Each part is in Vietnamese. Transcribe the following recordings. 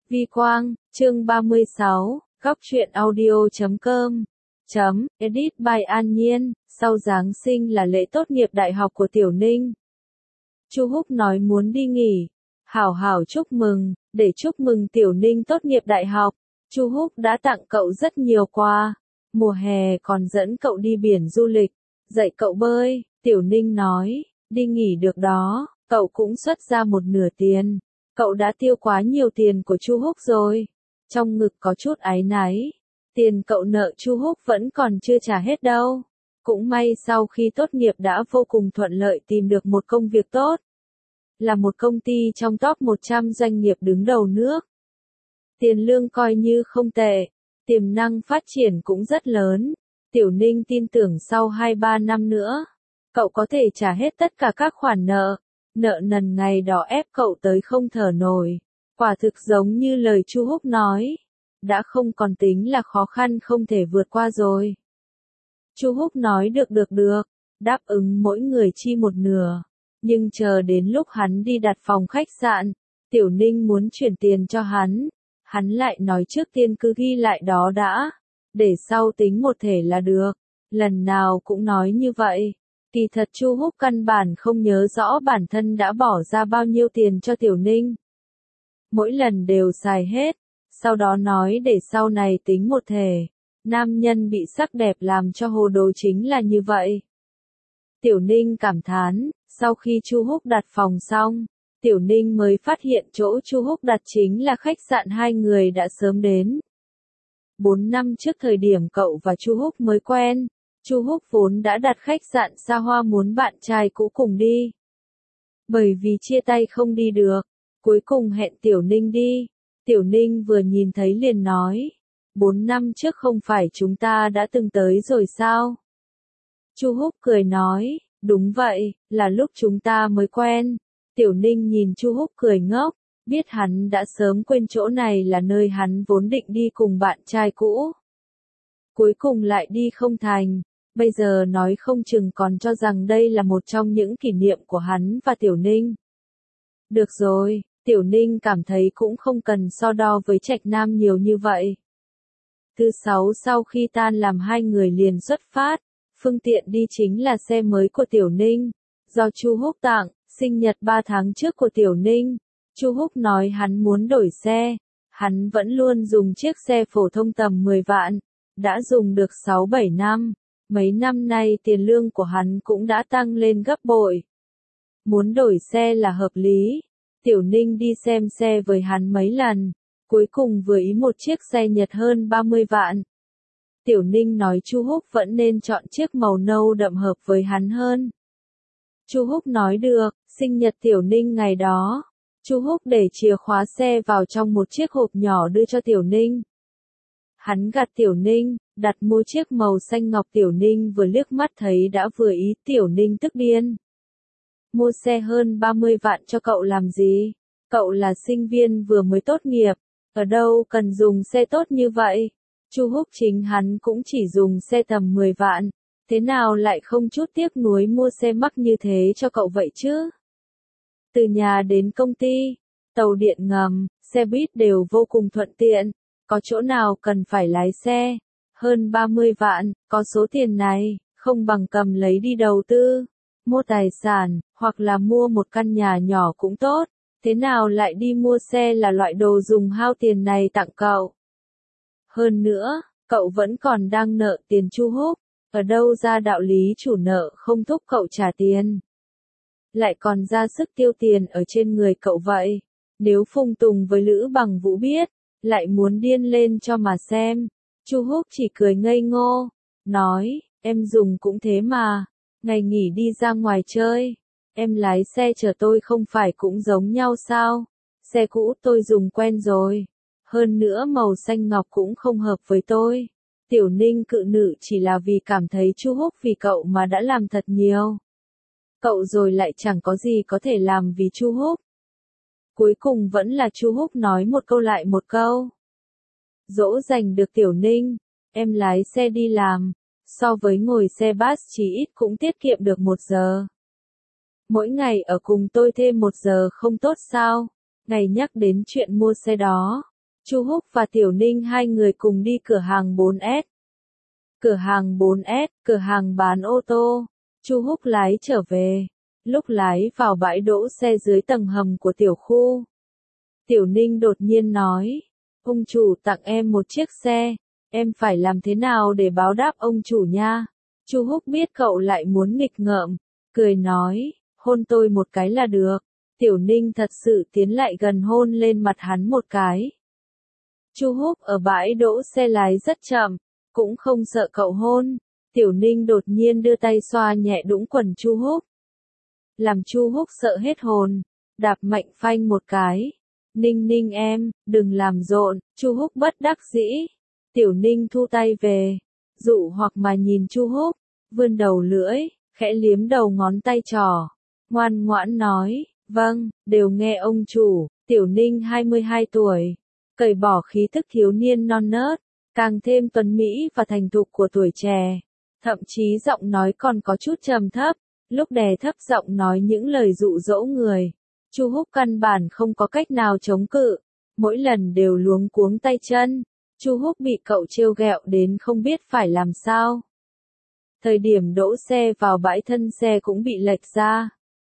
Vi Quang, chương 36, góc truyện audio.com. Edit by An Nhiên, sau Giáng sinh là lễ tốt nghiệp đại học của Tiểu Ninh. Chu Húc nói muốn đi nghỉ. Hảo hảo chúc mừng, để chúc mừng Tiểu Ninh tốt nghiệp đại học. Chu Húc đã tặng cậu rất nhiều quà. Mùa hè còn dẫn cậu đi biển du lịch, dạy cậu bơi. Tiểu Ninh nói, đi nghỉ được đó, cậu cũng xuất ra một nửa tiền. Cậu đã tiêu quá nhiều tiền của Chu Húc rồi. Trong ngực có chút áy náy. Tiền cậu nợ Chu Húc vẫn còn chưa trả hết đâu. Cũng may sau khi tốt nghiệp đã vô cùng thuận lợi tìm được một công việc tốt. Là một công ty trong top 100 doanh nghiệp đứng đầu nước. Tiền lương coi như không tệ. Tiềm năng phát triển cũng rất lớn. Tiểu Ninh tin tưởng sau 2-3 năm nữa, cậu có thể trả hết tất cả các khoản nợ. Nợ nần ngày đó ép cậu tới không thở nổi. Quả thực giống như lời Chu Húc nói. Đã không còn tính là khó khăn không thể vượt qua rồi. Chu Húc nói được, đáp ứng mỗi người chi một nửa. Nhưng chờ đến lúc hắn đi đặt phòng khách sạn, Tiểu Ninh muốn chuyển tiền cho hắn. Hắn lại nói trước tiên cứ ghi lại đó đã. Để sau tính một thể là được. Lần nào cũng nói như vậy. Kỳ thật Chu Húc căn bản không nhớ rõ bản thân đã bỏ ra bao nhiêu tiền cho Tiểu Ninh. Mỗi lần đều xài hết, sau đó nói để sau này tính một thể. Nam nhân bị sắc đẹp làm cho hồ đồ chính là như vậy. Tiểu Ninh cảm thán, sau khi Chu Húc đặt phòng xong, Tiểu Ninh mới phát hiện chỗ Chu Húc đặt chính là khách sạn hai người đã sớm đến. 4 năm trước thời điểm cậu và Chu Húc mới quen, Chu Húc vốn đã đặt khách sạn xa hoa muốn bạn trai cũ cùng đi. Bởi vì chia tay không đi được, cuối cùng hẹn Tiểu Ninh đi. Tiểu Ninh vừa nhìn thấy liền nói, 4 năm trước không phải chúng ta đã từng tới rồi sao? Chu Húc cười nói, đúng vậy, là lúc chúng ta mới quen. Tiểu Ninh nhìn Chu Húc cười ngốc, biết hắn đã sớm quên chỗ này là nơi hắn vốn định đi cùng bạn trai cũ. Cuối cùng lại đi không thành, bây giờ nói không chừng còn cho rằng đây là một trong những kỷ niệm của hắn và Tiểu Ninh. Được rồi, Tiểu Ninh cảm thấy cũng không cần so đo với Trạch Nam nhiều như vậy. Thứ 6 sau khi tan làm hai người liền xuất phát, phương tiện đi chính là xe mới của Tiểu Ninh, do Chu Húc tặng, sinh nhật 3 tháng trước của Tiểu Ninh. Chu Húc nói hắn muốn đổi xe, hắn vẫn luôn dùng chiếc xe phổ thông tầm 10 vạn, đã dùng được 6-7 năm, mấy năm nay tiền lương của hắn cũng đã tăng lên gấp bội. Muốn đổi xe là hợp lý. Tiểu Ninh đi xem xe với hắn mấy lần, cuối cùng vừa ý một chiếc xe Nhật hơn 30 vạn. Tiểu Ninh nói Chu Húc vẫn nên chọn chiếc màu nâu đậm hợp với hắn hơn. Chu Húc nói được, sinh nhật Tiểu Ninh ngày đó. Chu Húc để chìa khóa xe vào trong một chiếc hộp nhỏ đưa cho Tiểu Ninh. Hắn gạt Tiểu Ninh, đặt mua chiếc màu xanh ngọc. Tiểu Ninh vừa liếc mắt thấy đã vừa ý. Tiểu Ninh tức điên. Mua xe hơn 30 vạn cho cậu làm gì? Cậu là sinh viên vừa mới tốt nghiệp, ở đâu cần dùng xe tốt như vậy? Chu Húc chính hắn cũng chỉ dùng xe tầm 10 vạn, thế nào lại không chút tiếc nuối mua xe mắc như thế cho cậu vậy chứ? Từ nhà đến công ty, tàu điện ngầm, xe buýt đều vô cùng thuận tiện, có chỗ nào cần phải lái xe? Hơn 30 vạn, có số tiền này, không bằng cầm lấy đi đầu tư, mua tài sản, hoặc là mua một căn nhà nhỏ cũng tốt, thế nào lại đi mua xe là loại đồ dùng hao tiền này tặng cậu? Hơn nữa, cậu vẫn còn đang nợ tiền Chu Húc, ở đâu ra đạo lý chủ nợ không thúc cậu trả tiền? Lại còn ra sức tiêu tiền ở trên người cậu vậy. Nếu Phùng Tùng với Lữ Bằng Vũ biết, lại muốn điên lên cho mà xem. Chu Húc chỉ cười ngây ngô, nói, em dùng cũng thế mà, ngày nghỉ đi ra ngoài chơi, em lái xe chở tôi không phải cũng giống nhau sao? Xe cũ tôi dùng quen rồi, hơn nữa màu xanh ngọc cũng không hợp với tôi. Tiểu Ninh cự nữ chỉ là vì cảm thấy Chu Húc vì cậu mà đã làm thật nhiều. Cậu rồi lại chẳng có gì có thể làm vì Chu Húc. Cuối cùng vẫn là Chu Húc nói một câu lại một câu. Dỗ dành được Tiểu Ninh, em lái xe đi làm, so với ngồi xe bus chỉ ít cũng tiết kiệm được 1 giờ. Mỗi ngày ở cùng tôi thêm 1 giờ không tốt sao? Ngày nhắc đến chuyện mua xe đó, Chu Húc và Tiểu Ninh hai người cùng đi cửa hàng 4S. Cửa hàng 4S, cửa hàng bán ô tô. Chu Húc lái trở về. Lúc lái vào bãi đỗ xe dưới tầng hầm của tiểu khu, Tiểu Ninh đột nhiên nói, ông chủ tặng em một chiếc xe, em phải làm thế nào để báo đáp ông chủ nha? Chu Húc biết cậu lại muốn nghịch ngợm, cười nói, hôn tôi một cái là được. Tiểu Ninh thật sự tiến lại gần hôn lên mặt hắn một cái. Chu Húc ở bãi đỗ xe lái rất chậm, cũng không sợ cậu hôn. Tiểu Ninh đột nhiên đưa tay xoa nhẹ đũng quần Chu Húc, làm Chu Húc sợ hết hồn, đạp mạnh phanh một cái. Ninh Ninh em, đừng làm rộn. Chu Húc bất đắc dĩ. Tiểu Ninh thu tay về, dụ hoặc mà nhìn Chu Húc, vươn đầu lưỡi, khẽ liếm đầu ngón tay trỏ, ngoan ngoãn nói, vâng, đều nghe ông chủ. Tiểu Ninh 22 tuổi, cởi bỏ khí thức thiếu niên non nớt, càng thêm tuấn mỹ và thành thục của tuổi trẻ, thậm chí giọng nói còn có chút trầm thấp, lúc đè thấp giọng nói những lời dụ dỗ người. Chu Húc căn bản không có cách nào chống cự, mỗi lần đều luống cuống tay chân. Chu Húc bị cậu trêu ghẹo đến không biết phải làm sao. Thời điểm đỗ xe vào bãi thân xe cũng bị lệch ra.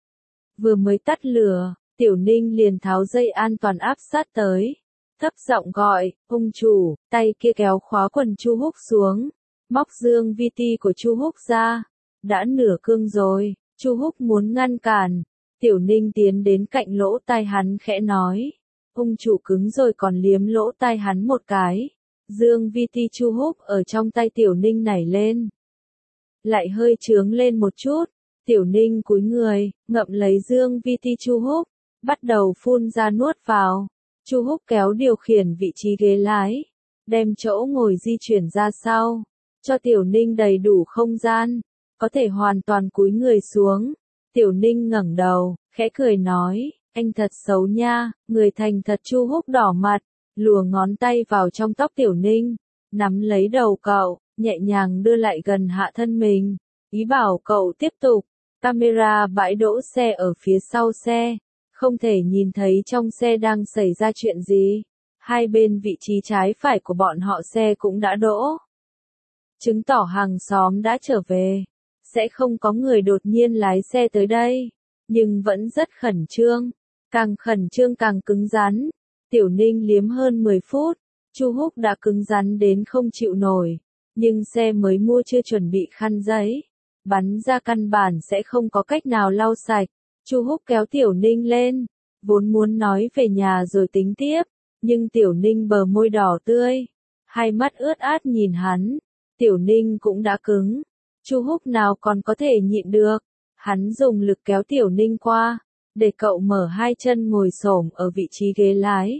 Vừa mới tắt lửa, Tiểu Ninh liền tháo dây an toàn áp sát tới, thấp giọng gọi, ông chủ. Tay kia kéo khóa quần Chu Húc xuống, móc dương VT của Chu Húc ra, đã nửa cương rồi. Chu Húc muốn ngăn cản, Tiểu Ninh tiến đến cạnh lỗ tai hắn khẽ nói, ông chủ cứng rồi, còn liếm lỗ tai hắn một cái. Dương VT Chu Húc ở trong tay Tiểu Ninh nảy lên, lại hơi trướng lên một chút. Tiểu Ninh cúi người, ngậm lấy dương VT Chu Húc, bắt đầu phun ra nuốt vào. Chu Húc kéo điều khiển vị trí ghế lái, đem chỗ ngồi di chuyển ra sau, cho Tiểu Ninh đầy đủ không gian, có thể hoàn toàn cúi người xuống. Tiểu Ninh ngẩng đầu, khẽ cười nói, anh thật xấu nha. Người thành thật. Chu Húc đỏ mặt, lùa ngón tay vào trong tóc Tiểu Ninh, nắm lấy đầu cậu, nhẹ nhàng đưa lại gần hạ thân mình, ý bảo cậu tiếp tục. Camera bãi đỗ xe ở phía sau xe, không thể nhìn thấy trong xe đang xảy ra chuyện gì. Hai bên vị trí trái phải của bọn họ xe cũng đã đỗ, chứng tỏ hàng xóm đã trở về. Sẽ không có người đột nhiên lái xe tới đây, nhưng vẫn rất khẩn trương, càng khẩn trương càng cứng rắn. Tiểu Ninh liếm hơn 10 phút, Chu Húc đã cứng rắn đến không chịu nổi, nhưng xe mới mua chưa chuẩn bị khăn giấy, bắn ra căn bản sẽ không có cách nào lau sạch. Chu Húc kéo Tiểu Ninh lên, vốn muốn nói về nhà rồi tính tiếp, nhưng Tiểu Ninh bờ môi đỏ tươi, hai mắt ướt át nhìn hắn. Tiểu Ninh cũng đã cứng, Chu Húc nào còn có thể nhịn được. Hắn dùng lực kéo Tiểu Ninh qua, để cậu mở hai chân ngồi xổm ở vị trí ghế lái.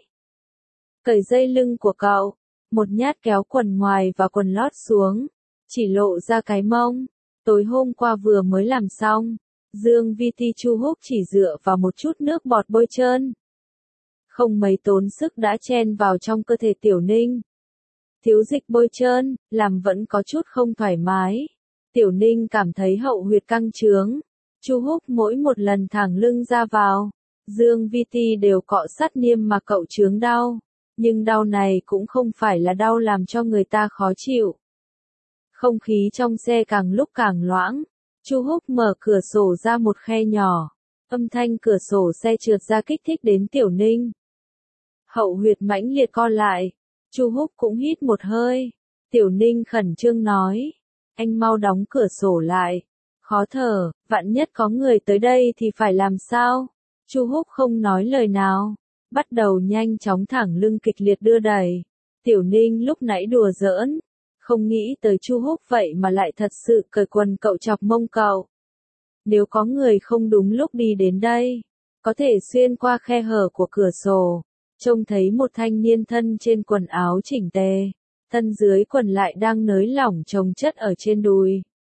Cởi dây lưng của cậu, một nhát kéo quần ngoài và quần lót xuống, chỉ lộ ra cái mông. Tối hôm qua vừa mới làm xong, dương VT Chu Húc chỉ dựa vào một chút nước bọt bôi trơn, không mấy tốn sức đã chen vào trong cơ thể Tiểu Ninh. Thiếu dịch bôi trơn, làm vẫn có chút không thoải mái. Tiểu Ninh cảm thấy hậu huyệt căng trướng. Chu Húc mỗi một lần thẳng lưng ra vào, dương VT đều cọ sát niêm mà cậu trướng đau. Nhưng đau này cũng không phải là đau làm cho người ta khó chịu. Không khí trong xe càng lúc càng loãng. Chu Húc mở cửa sổ ra một khe nhỏ. Âm thanh cửa sổ xe trượt ra kích thích đến Tiểu Ninh. Hậu huyệt mãnh liệt co lại. Chu Húc cũng hít một hơi. Tiểu Ninh khẩn trương nói, anh mau đóng cửa sổ lại. Khó thở, vạn nhất có người tới đây thì phải làm sao? Chu Húc không nói lời nào, bắt đầu nhanh chóng thẳng lưng kịch liệt đưa đẩy. Tiểu Ninh lúc nãy đùa giỡn, không nghĩ tới Chu Húc vậy mà lại thật sự cởi quần cậu chọc mông cậu. Nếu có người không đúng lúc đi đến đây, có thể xuyên qua khe hở của cửa sổ, trông thấy một thanh niên thân trên quần áo chỉnh tề, thân dưới quần lại đang nới lỏng chồng chất ở trên đùi,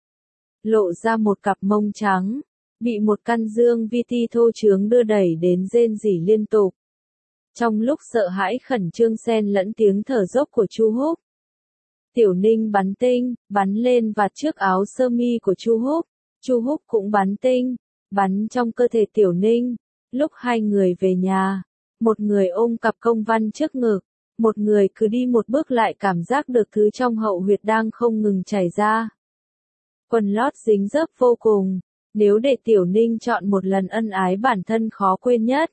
lộ ra một cặp mông trắng, bị một căn dương VT thô trướng đưa đẩy đến rên rỉ liên tục. Trong lúc sợ hãi khẩn trương xen lẫn tiếng thở dốc của Chu Húc, Tiểu Ninh bắn tinh, bắn lên vạt trước áo sơ mi của Chu Húc. Chu Húc cũng bắn tinh, bắn trong cơ thể Tiểu Ninh. Lúc hai người về nhà, một người ôm cặp công văn trước ngực, Một người cứ đi một bước lại cảm giác được thứ trong hậu huyệt đang không ngừng chảy ra. Quần lót dính dớp vô cùng, nếu để Tiểu Ninh chọn một lần ân ái bản thân khó quên nhất.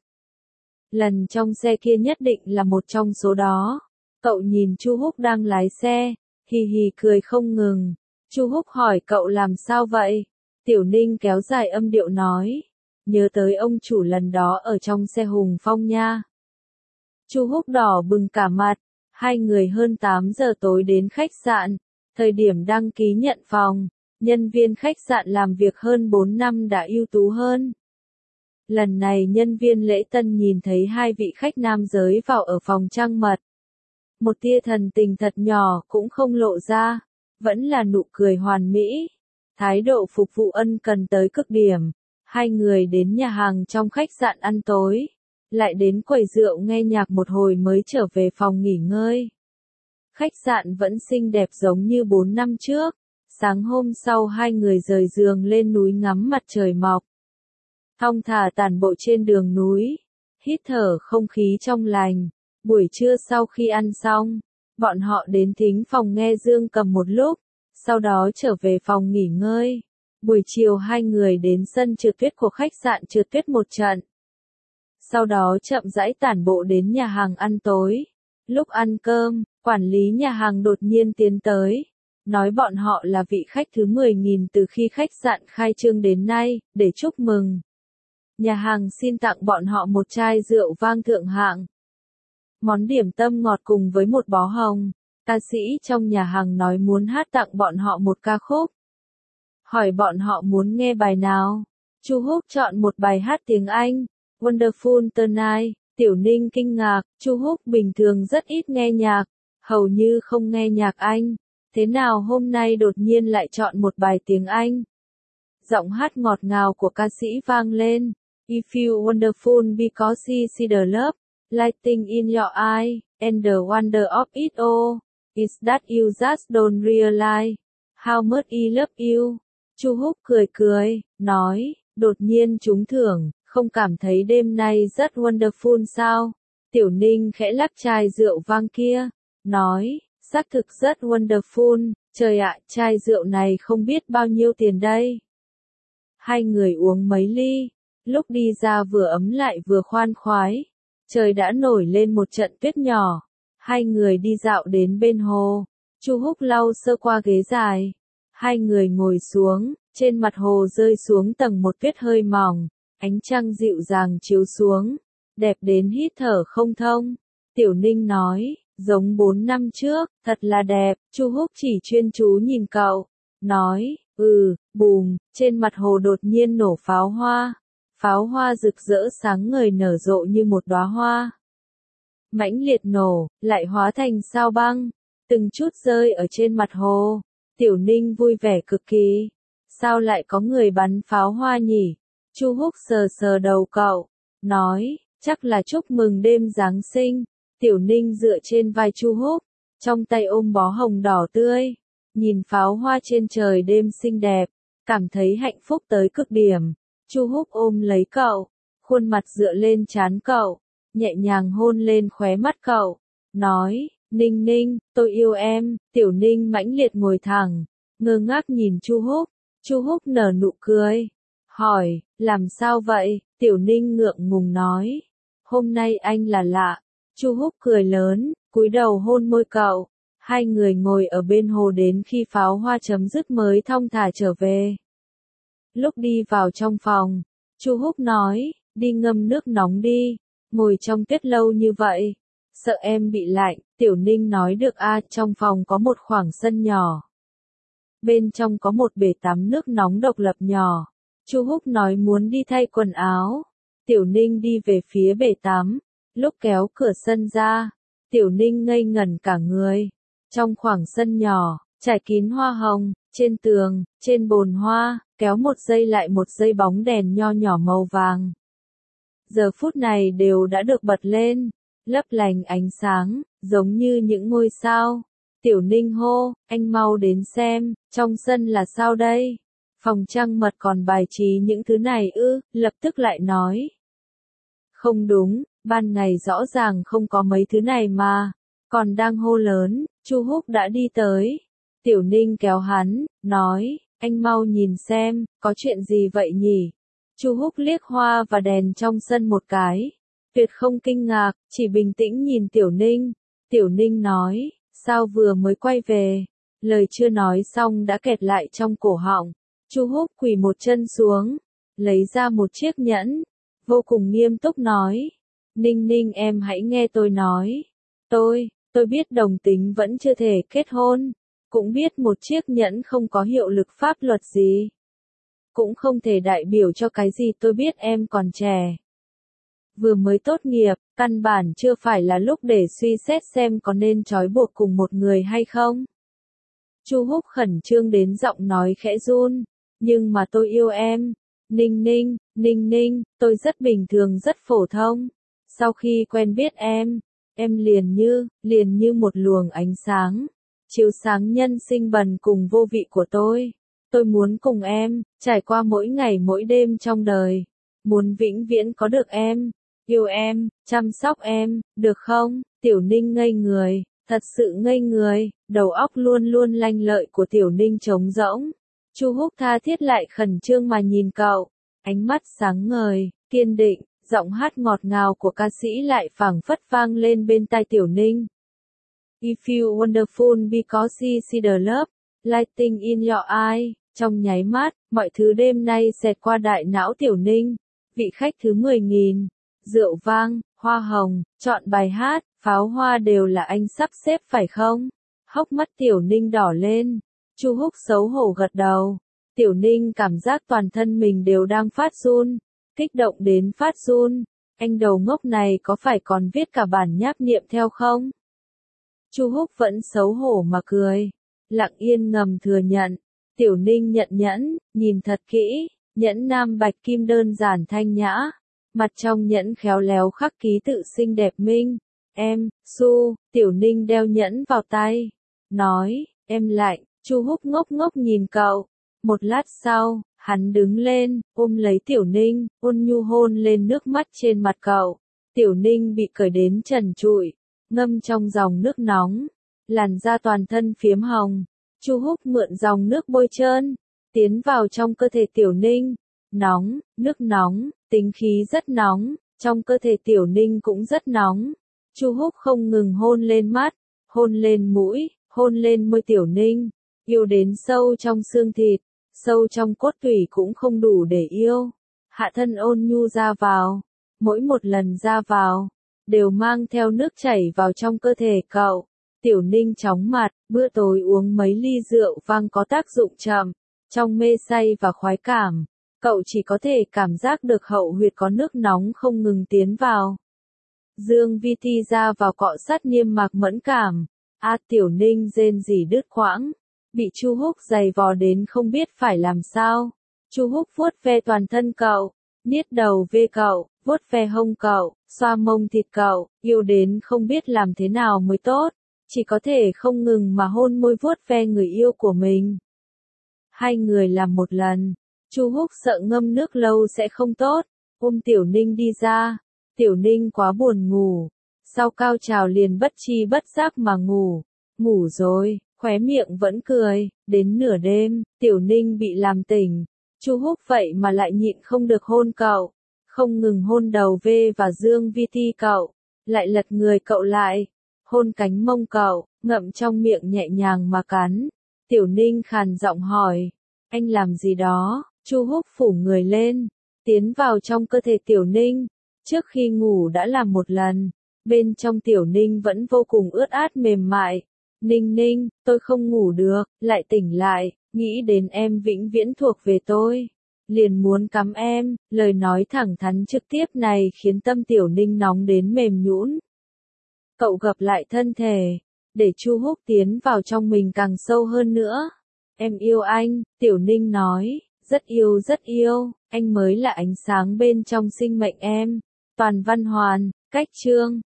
Lần trong xe kia nhất định là một trong số đó. Cậu nhìn Chu Húc đang lái xe, hì hì cười không ngừng. Chu Húc hỏi cậu làm sao vậy? Tiểu Ninh kéo dài âm điệu nói. Nhớ tới ông chủ lần đó ở trong xe Hùng Phong nha. Chu Húc đỏ bừng cả mặt. Hai người hơn 8 giờ tối đến khách sạn. Thời điểm đăng ký nhận phòng, nhân viên khách sạn làm việc hơn 4 năm đã ưu tú hơn. Lần này nhân viên lễ tân nhìn thấy hai vị khách nam giới vào ở phòng trăng mật. Một tia thần tình thật nhỏ cũng không lộ ra, vẫn là nụ cười hoàn mỹ. Thái độ phục vụ ân cần tới cực điểm. Hai người đến nhà hàng trong khách sạn ăn tối, lại đến quầy rượu nghe nhạc một hồi mới trở về phòng nghỉ ngơi. Khách sạn vẫn xinh đẹp giống như 4 năm trước. Sáng hôm sau hai người rời giường lên núi ngắm mặt trời mọc. Thong thả tản bộ trên đường núi, hít thở không khí trong lành. Buổi trưa sau khi ăn xong, bọn họ đến thính phòng nghe dương cầm một lúc, sau đó trở về phòng nghỉ ngơi. Buổi chiều hai người đến sân trượt tuyết của khách sạn trượt tuyết một trận. Sau đó chậm rãi tản bộ đến nhà hàng ăn tối. Lúc ăn cơm, quản lý nhà hàng đột nhiên tiến tới, nói bọn họ là vị khách thứ 10.000 từ khi khách sạn khai trương đến nay, để chúc mừng. Nhà hàng xin tặng bọn họ một chai rượu vang thượng hạng. Món điểm tâm ngọt cùng với một bó hồng. Ca sĩ trong nhà hàng nói muốn hát tặng bọn họ một ca khúc. Hỏi bọn họ muốn nghe bài nào. Chu Húc chọn một bài hát tiếng Anh, Wonderful Tonight. Tiểu Ninh kinh ngạc, Chu Húc bình thường rất ít nghe nhạc, hầu như không nghe nhạc Anh. Thế nào hôm nay đột nhiên lại chọn một bài tiếng Anh? Giọng hát ngọt ngào của ca sĩ vang lên. You feel wonderful because you see the love, lighting in your eye, and the wonder of it all. Is that you just don't realize how much I love you? Chu Húc cười cười, nói, đột nhiên trúng thưởng, không cảm thấy đêm nay rất wonderful sao? Tiểu Ninh khẽ lắc chai rượu vang kia, nói, xác thực rất wonderful, trời ạ, chai rượu này không biết bao nhiêu tiền đây. Hai người uống mấy ly, lúc đi ra vừa ấm lại vừa khoan khoái. Trời đã nổi lên một trận tuyết nhỏ. Hai người đi dạo đến bên hồ. Chu Húc lau sơ qua ghế dài. Hai người ngồi xuống, trên mặt hồ rơi xuống tầng một tuyết hơi mỏng. Ánh trăng dịu dàng chiếu xuống, đẹp đến hít thở không thông. Tiểu Ninh nói, giống 4 năm trước, thật là đẹp. Chu Húc chỉ chuyên chú nhìn cậu, nói, bùm, trên mặt hồ đột nhiên nổ pháo hoa. Pháo hoa rực rỡ sáng ngời nở rộ như một đóa hoa. Mãnh liệt nổ, lại hóa thành sao băng, từng chút rơi ở trên mặt hồ. Tiểu Ninh vui vẻ cực kỳ. Sao lại có người bắn pháo hoa nhỉ? Chu Húc sờ sờ đầu cậu, nói, chắc là chúc mừng đêm Giáng sinh. Tiểu Ninh dựa trên vai Chu Húc, trong tay ôm bó hồng đỏ tươi, nhìn pháo hoa trên trời đêm xinh đẹp, cảm thấy hạnh phúc tới cực điểm. Chu Húc ôm lấy cậu, khuôn mặt dựa lên trán cậu, nhẹ nhàng hôn lên khóe mắt cậu, nói, Ninh Ninh, tôi yêu em. Tiểu Ninh mãnh liệt ngồi thẳng, ngơ ngác nhìn Chu Húc. Chu Húc nở nụ cười, hỏi, làm sao vậy? Tiểu Ninh ngượng ngùng nói, hôm nay anh là lạ. Chu Húc cười lớn, cúi đầu hôn môi cậu. Hai người ngồi ở bên hồ đến khi pháo hoa chấm dứt mới thong thả trở về. Lúc đi vào trong phòng, Chu Húc nói, đi ngâm nước nóng đi, ngồi trong tuyết lâu như vậy, sợ em bị lạnh. Tiểu Ninh nói được trong phòng có một khoảng sân nhỏ. Bên trong có một bể tắm nước nóng độc lập nhỏ. Chu Húc nói muốn đi thay quần áo. Tiểu Ninh đi về phía bể tắm, lúc kéo cửa sân ra, Tiểu Ninh ngây ngẩn cả người. Trong khoảng sân nhỏ, trải kín hoa hồng, trên tường, trên bồn hoa, kéo một dây lại một dây bóng đèn nho nhỏ màu vàng. Giờ phút này đều đã được bật lên, lấp lánh ánh sáng, giống như những ngôi sao. Tiểu Ninh hô, anh mau đến xem, trong sân là sao đây? Phòng trăng mật còn bài trí những thứ này ư? Lập tức lại nói. Không đúng, ban ngày rõ ràng không có mấy thứ này mà. Còn đang hô lớn, Chu Húc đã đi tới. Tiểu Ninh kéo hắn, nói, anh mau nhìn xem, có chuyện gì vậy nhỉ? Chu Húc liếc hoa và đèn trong sân một cái. Tuyệt không kinh ngạc, chỉ bình tĩnh nhìn Tiểu Ninh. Tiểu Ninh nói, sao vừa mới quay về? Lời chưa nói xong đã kẹt lại trong cổ họng. Chu Húc quỳ một chân xuống, lấy ra một chiếc nhẫn, vô cùng nghiêm túc nói. Ninh Ninh em hãy nghe tôi nói. Tôi biết đồng tính vẫn chưa thể kết hôn, cũng biết một chiếc nhẫn không có hiệu lực pháp luật gì. Cũng không thể đại biểu cho cái gì, tôi biết em còn trẻ. Vừa mới tốt nghiệp, căn bản chưa phải là lúc để suy xét xem có nên trói buộc cùng một người hay không. Chu Húc khẩn trương đến giọng nói khẽ run, nhưng mà tôi yêu em. Ninh Ninh, tôi rất bình thường rất phổ thông. Sau khi quen biết em liền như một luồng ánh sáng, chiếu sáng nhân sinh bần cùng vô vị của tôi. Tôi muốn cùng em, trải qua mỗi ngày mỗi đêm trong đời. Muốn vĩnh viễn có được em, yêu em, chăm sóc em, được không? Tiểu Ninh ngây người, thật sự ngây người, đầu óc luôn luôn lanh lợi của Tiểu Ninh trống rỗng. Chu Húc tha thiết lại khẩn trương mà nhìn cậu, ánh mắt sáng ngời, kiên định, giọng hát ngọt ngào của ca sĩ lại phảng phất vang lên bên tai Tiểu Ninh. If you wonderful because you see the love, lighting in your eye. Trong nháy mắt, mọi thứ đêm nay xẹt qua đại não Tiểu Ninh. Vị khách thứ 10.000, rượu vang, hoa hồng, chọn bài hát, pháo hoa đều là anh sắp xếp phải không? Hốc mắt Tiểu Ninh đỏ lên. Chu Húc xấu hổ gật đầu. Tiểu Ninh cảm giác toàn thân mình đều đang phát run, kích động đến phát run. Anh đầu ngốc này có phải còn viết cả bản nháp niệm theo không? Chu Húc vẫn xấu hổ mà cười, lặng yên ngầm thừa nhận. Tiểu Ninh nhận nhẫn, nhìn thật kỹ, nhẫn nam bạch kim đơn giản thanh nhã, mặt trong nhẫn khéo léo khắc ký tự xinh đẹp minh. Em, Su, Tiểu Ninh đeo nhẫn vào tay, nói, em lạnh. Chu Húc ngốc ngốc nhìn cậu. Một lát sau, hắn đứng lên, ôm lấy Tiểu Ninh, ôn nhu hôn lên nước mắt trên mặt cậu. Tiểu Ninh bị cởi đến trần trụi, ngâm trong dòng nước nóng, làn da toàn thân phiếm hồng. Chu Húc mượn dòng nước bôi trơn, tiến vào trong cơ thể Tiểu Ninh. Nóng, nước nóng, tính khí rất nóng, trong cơ thể Tiểu Ninh cũng rất nóng. Chu Húc không ngừng hôn lên mắt, hôn lên mũi, hôn lên môi Tiểu Ninh, yêu đến sâu trong xương thịt, sâu trong cốt tủy cũng không đủ để yêu. Hạ thân ôn nhu ra vào, mỗi một lần ra vào, đều mang theo nước chảy vào trong cơ thể cậu. Tiểu Ninh chóng mặt, bữa tối uống mấy ly rượu vang có tác dụng chậm. Trong mê say và khoái cảm, cậu chỉ có thể cảm giác được hậu huyệt có nước nóng không ngừng tiến vào. Dương vi thi ra vào cọ sát niêm mạc mẫn cảm. Tiểu Ninh rên rỉ đứt quãng, bị Chu Húc giày vò đến không biết phải làm sao. Chu Húc vuốt ve toàn thân cậu, niết đầu ve cậu, vuốt ve hông cậu, xoa mông thịt cậu, yêu đến không biết làm thế nào mới tốt, chỉ có thể không ngừng mà hôn môi vuốt ve người yêu của mình. Hai người làm một lần, Chu Húc sợ ngâm nước lâu sẽ không tốt, ôm Tiểu Ninh đi ra. Tiểu Ninh quá buồn ngủ, sau cao trào liền bất tri bất giác mà ngủ rồi, khóe miệng vẫn cười. Đến nửa đêm, Tiểu Ninh bị làm tỉnh. Chu Húc vậy mà lại nhịn không được hôn cậu, không ngừng hôn đầu ve và dương vi ti cậu, lại lật người cậu lại, hôn cánh mông cậu, ngậm trong miệng nhẹ nhàng mà cắn. Tiểu Ninh khàn giọng hỏi, anh làm gì đó? Chu Húc phủ người lên, tiến vào trong cơ thể Tiểu Ninh. Trước khi ngủ đã làm một lần, bên trong Tiểu Ninh vẫn vô cùng ướt át mềm mại. Ninh Ninh, tôi không ngủ được, lại tỉnh lại, nghĩ đến em vĩnh viễn thuộc về tôi. Liền muốn cắm em, lời nói thẳng thắn trực tiếp này khiến tâm Tiểu Ninh nóng đến mềm nhũn. Cậu gập lại thân thể, để Chu Húc tiến vào trong mình càng sâu hơn nữa. Em yêu anh, Tiểu Ninh nói, rất yêu, anh mới là ánh sáng bên trong sinh mệnh em. Toàn văn hoàn, cách chương.